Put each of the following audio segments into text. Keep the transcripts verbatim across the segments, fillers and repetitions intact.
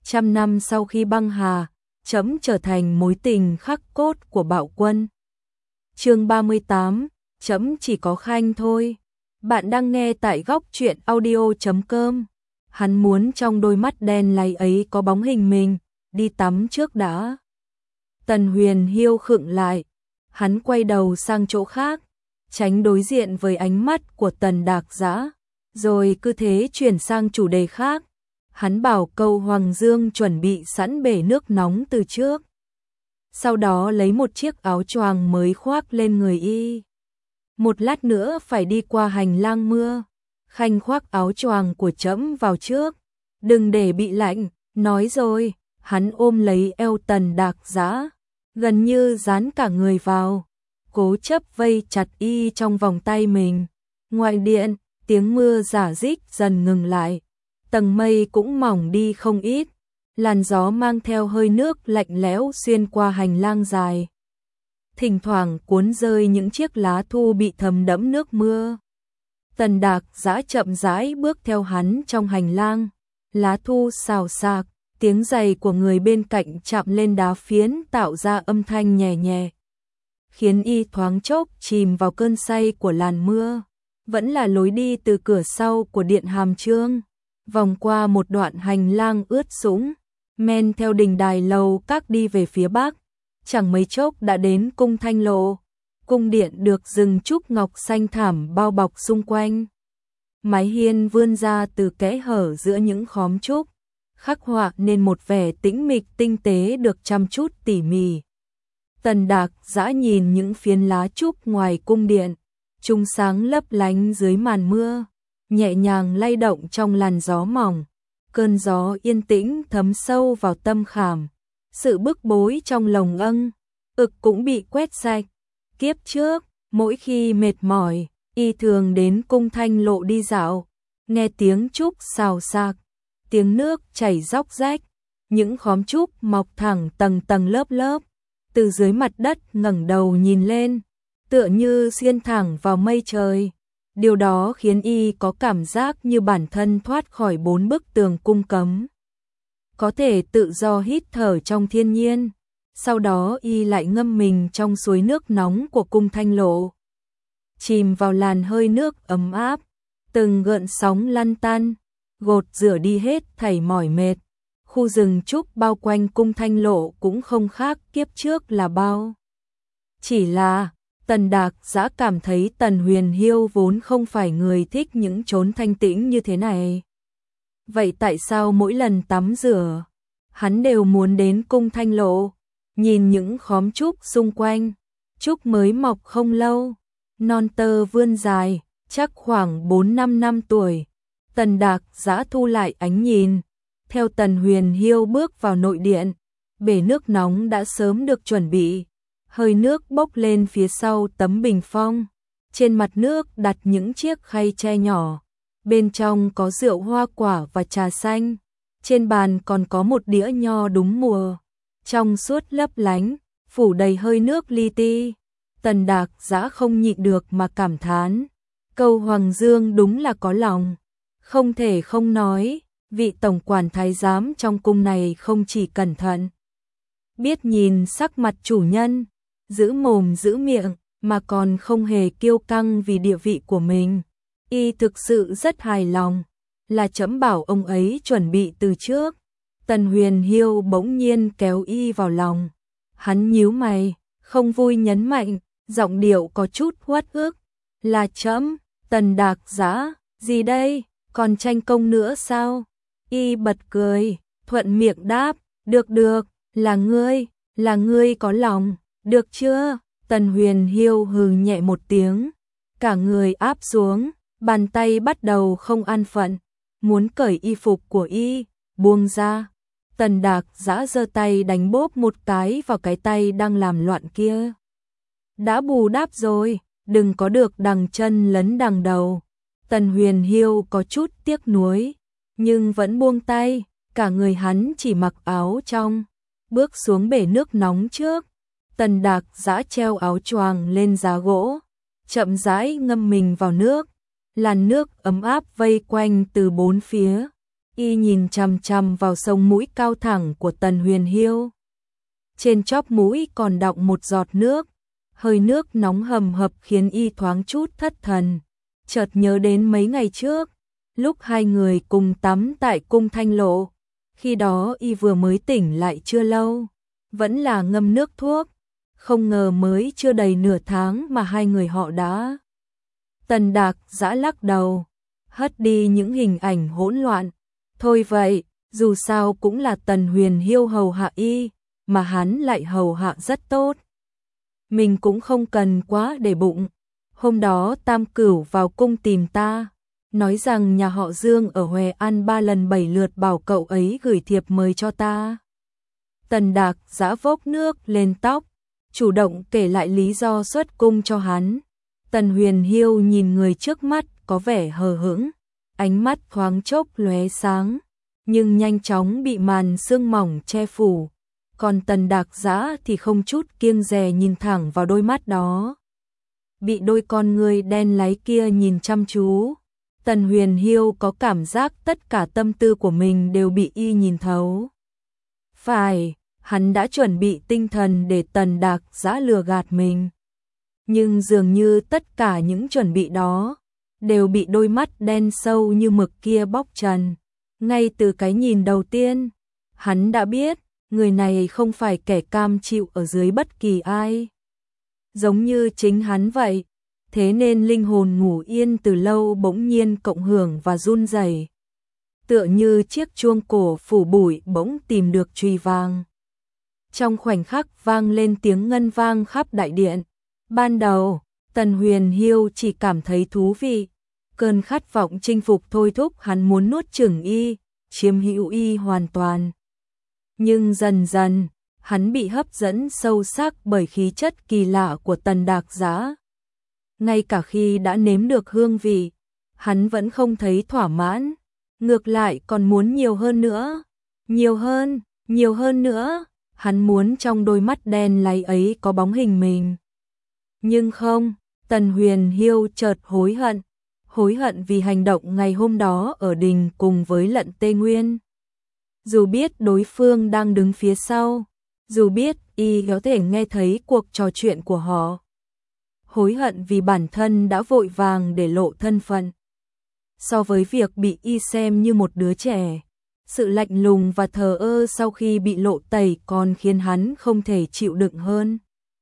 Trăm năm sau khi băng hà, trẫm trở thành mối tình khắc cốt của Bạo Quân. Chương ba mươi tám, trẫm chỉ có Khanh thôi. Bạn đang nghe tại góc truyện audio chấm com. Hắn muốn trong đôi mắt đen láy ấy có bóng hình mình, đi tắm trước đã. Tần Huyền Hiêu khựng lại, hắn quay đầu sang chỗ khác, tránh đối diện với ánh mắt của Tần Đạc Dã, rồi cứ thế chuyển sang chủ đề khác. Hắn bảo câu Hoàng Dương chuẩn bị sẵn bể nước nóng từ trước. Sau đó lấy một chiếc áo choàng mới khoác lên người y. Một lát nữa phải đi qua hành lang mưa. Khanh khoác áo choàng của trẫm vào trước. Đừng để bị lạnh, nói rồi. Hắn ôm lấy eo Tần Đạc Dã, gần như dán cả người vào, cố chấp vây chặt y trong vòng tay mình. Ngoài điện, tiếng mưa rả rích dần ngừng lại. Tầng mây cũng mỏng đi không ít, làn gió mang theo hơi nước lạnh lẽo xuyên qua hành lang dài. Thỉnh thoảng cuốn rơi những chiếc lá thu bị thấm đẫm nước mưa. Tần Đạc Dã chậm rãi bước theo hắn trong hành lang, lá thu xào xạc, tiếng giày của người bên cạnh chạm lên đá phiến tạo ra âm thanh nhẹ nhẹ, khiến y thoáng chốc chìm vào cơn say của làn mưa. Vẫn là lối đi từ cửa sau của điện Hàm Chương, vòng qua một đoạn hành lang ướt sũng, men theo đình đài lầu các đi về phía bắc. Chẳng mấy chốc đã đến cung Thanh Lộ. Cung điện được rừng trúc ngọc xanh thảm bao bọc xung quanh. Mái hiên vươn ra từ kẽ hở giữa những khóm trúc, khắc họa nên một vẻ tĩnh mịch tinh tế được chăm chút tỉ mỉ. Tần Đạc Dã nhìn những phiến lá trúc ngoài cung điện, chúng sáng lấp lánh dưới màn mưa, nhẹ nhàng lay động trong làn gió mỏng. Cơn gió yên tĩnh thấm sâu vào tâm khảm, sự bức bối trong lồng âng, ực cũng bị quét sạch. Kiếp trước, mỗi khi mệt mỏi, y thường đến cung Thanh Lộ đi dạo, nghe tiếng trúc xào xạc, tiếng nước chảy róc rách, những khóm trúc mọc thẳng tầng tầng lớp lớp, từ dưới mặt đất ngẩng đầu nhìn lên, tựa như xuyên thẳng vào mây trời. Điều đó khiến y có cảm giác như bản thân thoát khỏi bốn bức tường cung cấm, có thể tự do hít thở trong thiên nhiên. Sau đó y lại ngâm mình trong suối nước nóng của cung Thanh Lộ, chìm vào làn hơi nước ấm áp, từng gợn sóng lăn tăn, gột rửa đi hết thảy mỏi mệt. Khu rừng trúc bao quanh cung Thanh Lộ cũng không khác kiếp trước là bao. Chỉ là Tần Đạc Dã cảm thấy Tần Huyền Hiêu vốn không phải người thích những chốn thanh tĩnh như thế này. Vậy tại sao mỗi lần tắm rửa, hắn đều muốn đến cung Thanh Lộ, nhìn những khóm trúc xung quanh, trúc mới mọc không lâu, non tơ vươn dài, chắc khoảng bốn năm năm tuổi. Tần Đạc Dã thu lại ánh nhìn, theo Tần Huyền Hiêu bước vào nội điện, bể nước nóng đã sớm được chuẩn bị. Hơi nước bốc lên phía sau tấm bình phong, trên mặt nước đặt những chiếc khay tre nhỏ, bên trong có rượu hoa quả và trà xanh, trên bàn còn có một đĩa nho đúng mùa, trong suốt lấp lánh, phủ đầy hơi nước li ti. Tần Đạc Dã không nhịn được mà cảm thán, câu Hoàng Dương đúng là có lòng. Không thể không nói, vị tổng quản thái giám trong cung này không chỉ cẩn thận, biết nhìn sắc mặt chủ nhân, giữ mồm giữ miệng, mà còn không hề kiêu căng vì địa vị của mình. Y thực sự rất hài lòng, là trẫm bảo ông ấy chuẩn bị từ trước. Tần Huyền Hiêu bỗng nhiên kéo y vào lòng. Hắn nhíu mày, không vui nhấn mạnh, giọng điệu có chút uất ức. Là trẫm. Tần Đạc Dã, gì đây, còn tranh công nữa sao? Y bật cười, thuận miệng đáp, được được, là ngươi, là ngươi có lòng. Được chưa? Tần Huyền Hiêu hừ nhẹ một tiếng, cả người áp xuống, bàn tay bắt đầu không an phận, muốn cởi y phục của y, buông ra. Tần Đạc Dã giơ tay đánh bóp một cái vào cái tay đang làm loạn kia. Đã bù đắp rồi, đừng có được đằng chân lấn đằng đầu. Tần Huyền Hiêu có chút tiếc nuối, nhưng vẫn buông tay, cả người hắn chỉ mặc áo trong, bước xuống bể nước nóng trước. Tần Đạc Dã treo áo choàng lên giá gỗ, chậm rãi ngâm mình vào nước, làn nước ấm áp vây quanh từ bốn phía, Y nhìn chằm chằm vào sống mũi cao thẳng của Tần Huyền Hiêu. Trên chóp mũi còn đọng một giọt nước, hơi nước nóng hầm hập khiến Y thoáng chút thất thần. Chợt nhớ đến mấy ngày trước, lúc hai người cùng tắm tại cung Thanh Lộ. Khi đó Y vừa mới tỉnh lại chưa lâu, vẫn là ngâm nước thuốc. Không ngờ mới chưa đầy nửa tháng mà hai người họ đã. Tần Đạc Dã lắc đầu, hất đi những hình ảnh hỗn loạn. Thôi vậy, dù sao cũng là Tần Huyền Hiêu hầu hạ Y, mà hắn lại hầu hạ rất tốt. Mình cũng không cần quá để bụng. Hôm đó Tam Cửu vào cung tìm ta, nói rằng nhà họ Dương ở Huệ An ba lần bảy lượt bảo cậu ấy gửi thiệp mời cho ta. Tần Đạc Dã vốc nước lên tóc, chủ động kể lại lý do xuất cung cho hắn. Tần Huyền Hiêu nhìn người trước mắt có vẻ hờ hững, ánh mắt thoáng chốc lóe sáng, nhưng nhanh chóng bị màn sương mỏng che phủ. Còn Tần Đạc Dã thì không chút kiêng dè nhìn thẳng vào đôi mắt đó. Bị đôi con người đen láy kia nhìn chăm chú, Tần Huyền Hiêu có cảm giác tất cả tâm tư của mình đều bị Y nhìn thấu. Phải, hắn đã chuẩn bị tinh thần để Tần Đạc Dã lừa gạt mình. Nhưng dường như tất cả những chuẩn bị đó đều bị đôi mắt đen sâu như mực kia bóc trần. Ngay từ cái nhìn đầu tiên, hắn đã biết người này không phải kẻ cam chịu ở dưới bất kỳ ai. Giống như chính hắn vậy, thế nên linh hồn ngủ yên từ lâu bỗng nhiên cộng hưởng và run rẩy, tựa như chiếc chuông cổ phủ bụi bỗng tìm được chùy vàng. Trong khoảnh khắc vang lên tiếng ngân vang khắp đại điện. Ban đầu, Tần Huyền Hiêu chỉ cảm thấy thú vị, cơn khát vọng chinh phục thôi thúc hắn muốn nuốt chửng Y, chiếm hữu Y hoàn toàn. Nhưng dần dần, hắn bị hấp dẫn sâu sắc bởi khí chất kỳ lạ của Tần Đạc Dã. Ngay cả khi đã nếm được hương vị, hắn vẫn không thấy thỏa mãn, ngược lại còn muốn nhiều hơn nữa, nhiều hơn, nhiều hơn nữa. Hắn muốn trong đôi mắt đen láy ấy có bóng hình mình. Nhưng không, Tần Huyền Hiêu chợt hối hận, hối hận vì hành động ngày hôm đó ở đình cùng với Lận Tê Nguyên. Dù biết đối phương đang đứng phía sau, dù biết Y có thể nghe thấy cuộc trò chuyện của họ. Hối hận vì bản thân đã vội vàng để lộ thân phận. So với việc bị Y xem như một đứa trẻ, sự lạnh lùng và thờ ơ sau khi bị lộ tẩy còn khiến hắn không thể chịu đựng hơn.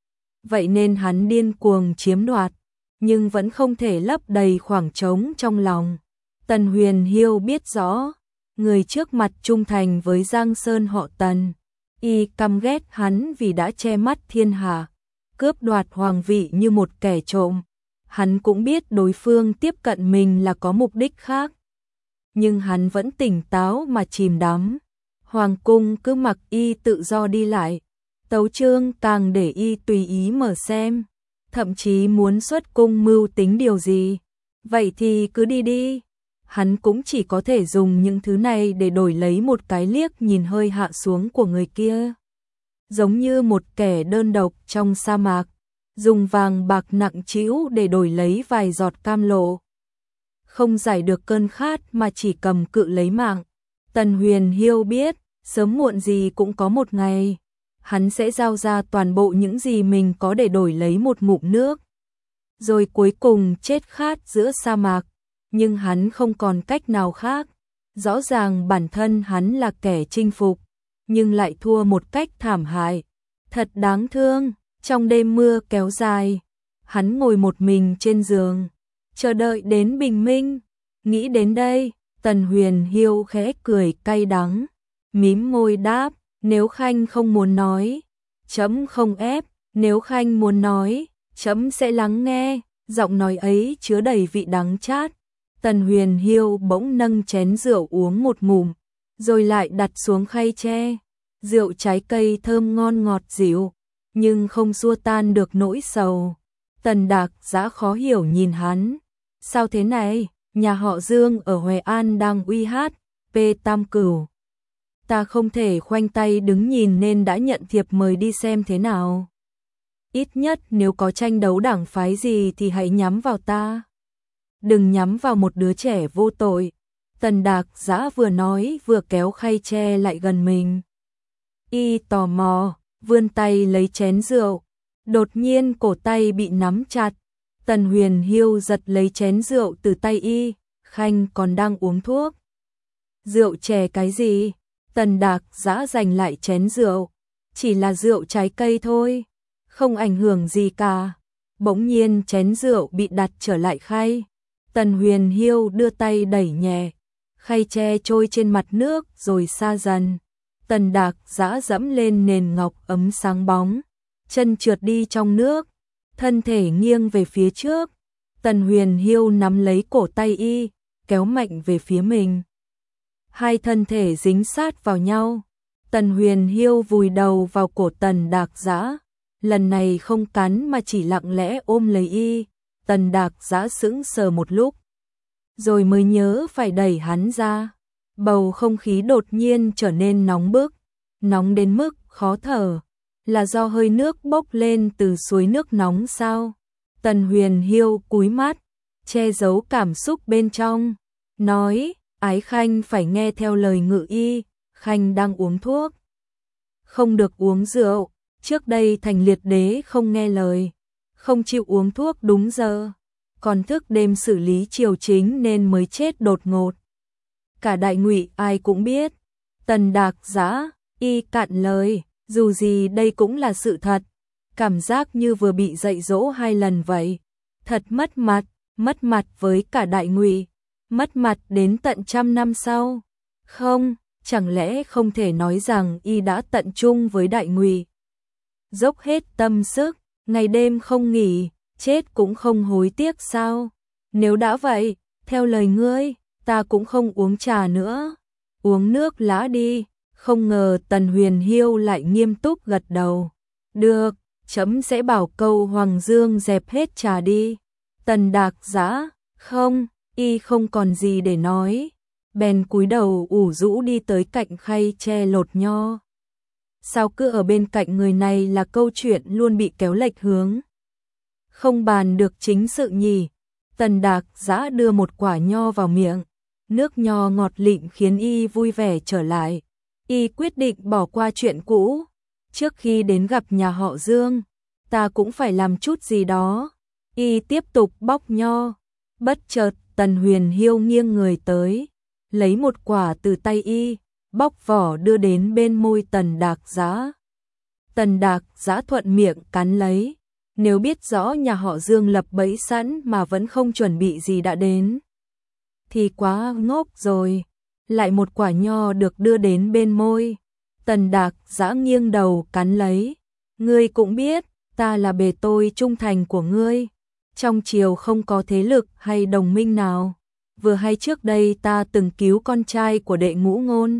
Vậy nên hắn điên cuồng chiếm đoạt, nhưng vẫn không thể lấp đầy khoảng trống trong lòng. Tần Huyền Hiêu biết rõ, người trước mặt trung thành với Giang Sơn họ Tần. Y căm ghét hắn vì đã che mắt thiên hạ, cướp đoạt hoàng vị như một kẻ trộm. Hắn cũng biết đối phương tiếp cận mình là có mục đích khác. Nhưng hắn vẫn tỉnh táo mà chìm đắm. Hoàng cung cứ mặc Y tự do đi lại, tấu chương càng để Y tùy ý mở xem, thậm chí muốn xuất cung mưu tính điều gì, vậy thì cứ đi đi. Hắn cũng chỉ có thể dùng những thứ này để đổi lấy một cái liếc nhìn hơi hạ xuống của người kia. Giống như một kẻ đơn độc trong sa mạc, dùng vàng bạc nặng trĩu để đổi lấy vài giọt cam lộ. Không giải được cơn khát mà chỉ cầm cự lấy mạng. Tần Huyền Hiêu biết, sớm muộn gì cũng có một ngày, hắn sẽ giao ra toàn bộ những gì mình có để đổi lấy một ngụm nước. Rồi cuối cùng chết khát giữa sa mạc, nhưng hắn không còn cách nào khác. Rõ ràng bản thân hắn là kẻ chinh phục, nhưng lại thua một cách thảm hại. Thật đáng thương, trong đêm mưa kéo dài, hắn ngồi một mình trên giường, chờ đợi đến bình minh. Nghĩ đến đây, Tần Huyền Hiêu khẽ cười cay đắng, mím môi đáp, nếu Khanh không muốn nói, trẫm không ép, nếu Khanh muốn nói, trẫm sẽ lắng nghe. Giọng nói ấy chứa đầy vị đắng chát. Tần Huyền Hiêu bỗng nâng chén rượu uống một ngụm, rồi lại đặt xuống khay tre. Rượu trái cây thơm ngon ngọt dịu, nhưng không xua tan được nỗi sầu. Tần Đạc Dã khó hiểu nhìn hắn. Sao thế này, nhà họ Dương ở Huệ An đang uy hát, P Tam Cửu. Ta không thể khoanh tay đứng nhìn nên đã nhận thiệp mời đi xem thế nào. Ít nhất nếu có tranh đấu đảng phái gì thì hãy nhắm vào ta. Đừng nhắm vào một đứa trẻ vô tội. Tần Đạc Giã vừa nói vừa kéo khay tre lại gần mình. Y tò mò, vươn tay lấy chén rượu. Đột nhiên cổ tay bị nắm chặt. Tần Huyền Hiêu giật lấy chén rượu từ tay Y. Khanh còn đang uống thuốc. Rượu chè cái gì? Tần Đạc Giã giành lại chén rượu. Chỉ là rượu trái cây thôi. Không ảnh hưởng gì cả. Bỗng nhiên chén rượu bị đặt trở lại khay. Tần Huyền Hiêu đưa tay đẩy nhẹ. Khay tre trôi trên mặt nước rồi xa dần. Tần Đạc Giã dẫm lên nền ngọc ấm sáng bóng. Chân trượt đi trong nước. Thân thể nghiêng về phía trước. Tần Huyền Hiêu nắm lấy cổ tay Y, kéo mạnh về phía mình. Hai thân thể dính sát vào nhau. Tần Huyền Hiêu vùi đầu vào cổ Tần Đạc Giã. Lần này không cắn mà chỉ lặng lẽ ôm lấy Y. Tần Đạc Giã sững sờ một lúc. Rồi mới nhớ phải đẩy hắn ra. Bầu không khí đột nhiên trở nên nóng bức. Nóng đến mức khó thở. Là do hơi nước bốc lên từ suối nước nóng sao? Tần Huyền Hiêu cúi mắt, che giấu cảm xúc bên trong. Nói, Ái Khanh phải nghe theo lời Ngự Y. Khanh đang uống thuốc. Không được uống rượu. Trước đây Thành Liệt Đế không nghe lời. Không chịu uống thuốc đúng giờ. Còn thức đêm xử lý triều chính nên mới chết đột ngột. Cả Đại Ngụy ai cũng biết. Tần Đạc Giã, Y cạn lời. Dù gì đây cũng là sự thật. Cảm giác như vừa bị dạy dỗ hai lần vậy. Thật mất mặt. Mất mặt với cả Đại Ngụy. Mất mặt đến tận trăm năm sau. Không, chẳng lẽ không thể nói rằng Y đã tận trung với Đại Ngụy. Dốc hết tâm sức, ngày đêm không nghỉ, chết cũng không hối tiếc sao? Nếu đã vậy, theo lời ngươi, ta cũng không uống trà nữa. Uống nước lá đi. Không ngờ Tần Huyền Hiêu lại nghiêm túc gật đầu. Được, chấm sẽ bảo câu Hoàng Dương dẹp hết trà đi. Tần Đạc Giã, không, Y không còn gì để nói. Bèn cúi đầu ủ rũ đi tới cạnh khay tre lột nho. Sao cứ ở bên cạnh người này là câu chuyện luôn bị kéo lệch hướng. Không bàn được chính sự nhỉ. Tần Đạc Giã đưa một quả nho vào miệng. Nước nho ngọt lịm khiến Y vui vẻ trở lại. Y quyết định bỏ qua chuyện cũ. Trước khi đến gặp nhà họ Dương, ta cũng phải làm chút gì đó. Y tiếp tục bóc nho. Bất chợt Tần Huyền Hiêu nghiêng người tới, lấy một quả từ tay Y, bóc vỏ đưa đến bên môi Tần Đạc Giã. Tần Đạc Giã thuận miệng cắn lấy. Nếu biết rõ nhà họ Dương lập bẫy sẵn mà vẫn không chuẩn bị gì đã đến, thì quá ngốc rồi. Lại một quả nho được đưa đến bên môi. Tần Đạc Giã nghiêng đầu cắn lấy. Ngươi cũng biết, ta là bề tôi trung thành của ngươi. Trong triều không có thế lực hay đồng minh nào. Vừa hay trước đây ta từng cứu con trai của đệ Ngũ Ngôn.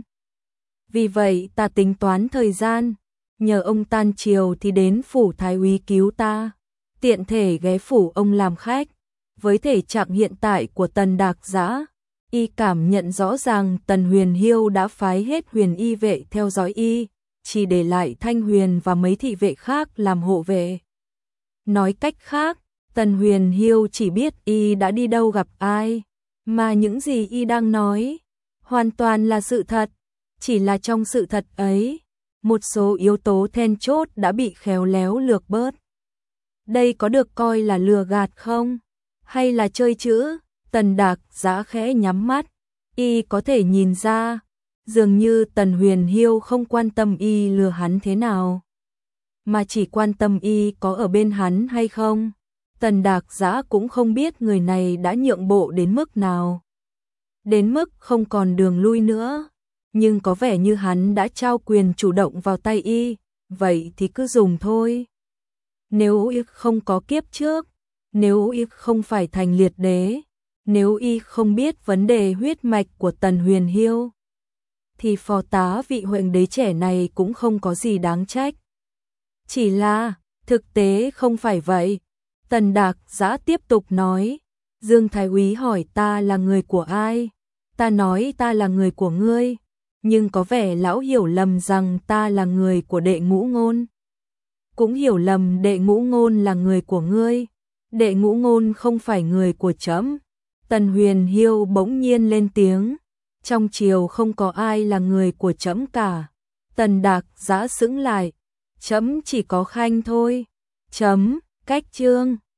Vì vậy ta tính toán thời gian. Nhờ ông tan triều thì đến phủ thái úy cứu ta. Tiện thể ghé phủ ông làm khách. Với thể trạng hiện tại của Tần Đạc Giã, Y cảm nhận rõ ràng Tần Huyền Hiêu đã phái hết huyền y vệ theo dõi Y, chỉ để lại Thanh Huyền và mấy thị vệ khác làm hộ vệ. Nói cách khác, Tần Huyền Hiêu chỉ biết Y đã đi đâu gặp ai, mà những gì Y đang nói hoàn toàn là sự thật. Chỉ là trong sự thật ấy, một số yếu tố then chốt đã bị khéo léo lược bớt. Đây có được coi là lừa gạt không? Hay là chơi chữ? Tần Đạc Giã khẽ nhắm mắt. Y có thể nhìn ra, dường như Tần Huyền Hiêu không quan tâm Y lừa hắn thế nào, mà chỉ quan tâm Y có ở bên hắn hay không. Tần Đạc Giã cũng không biết người này đã nhượng bộ đến mức nào. Đến mức không còn đường lui nữa. Nhưng có vẻ như hắn đã trao quyền chủ động vào tay Y. Vậy thì cứ dùng thôi. Nếu Y không có kiếp trước, nếu Y không phải Thành Liệt Đế, nếu Y không biết vấn đề huyết mạch của Tần Huyền Hiêu, thì phò tá vị Huệ Đế trẻ này cũng không có gì đáng trách. Chỉ là, thực tế không phải vậy. Tần Đạc Giã tiếp tục nói, Dương Thái úy hỏi ta là người của ai? Ta nói ta là người của ngươi, nhưng có vẻ lão hiểu lầm rằng ta là người của đệ Ngũ Ngôn. Cũng hiểu lầm đệ Ngũ Ngôn là người của ngươi. Đệ Ngũ Ngôn không phải người của trẫm. Tần Huyền Hiêu bỗng nhiên lên tiếng, trong triều không có ai là người của trẫm cả. Tần Đạc giã sững lại, trẫm chỉ có Khanh thôi. Chấm, cách chương.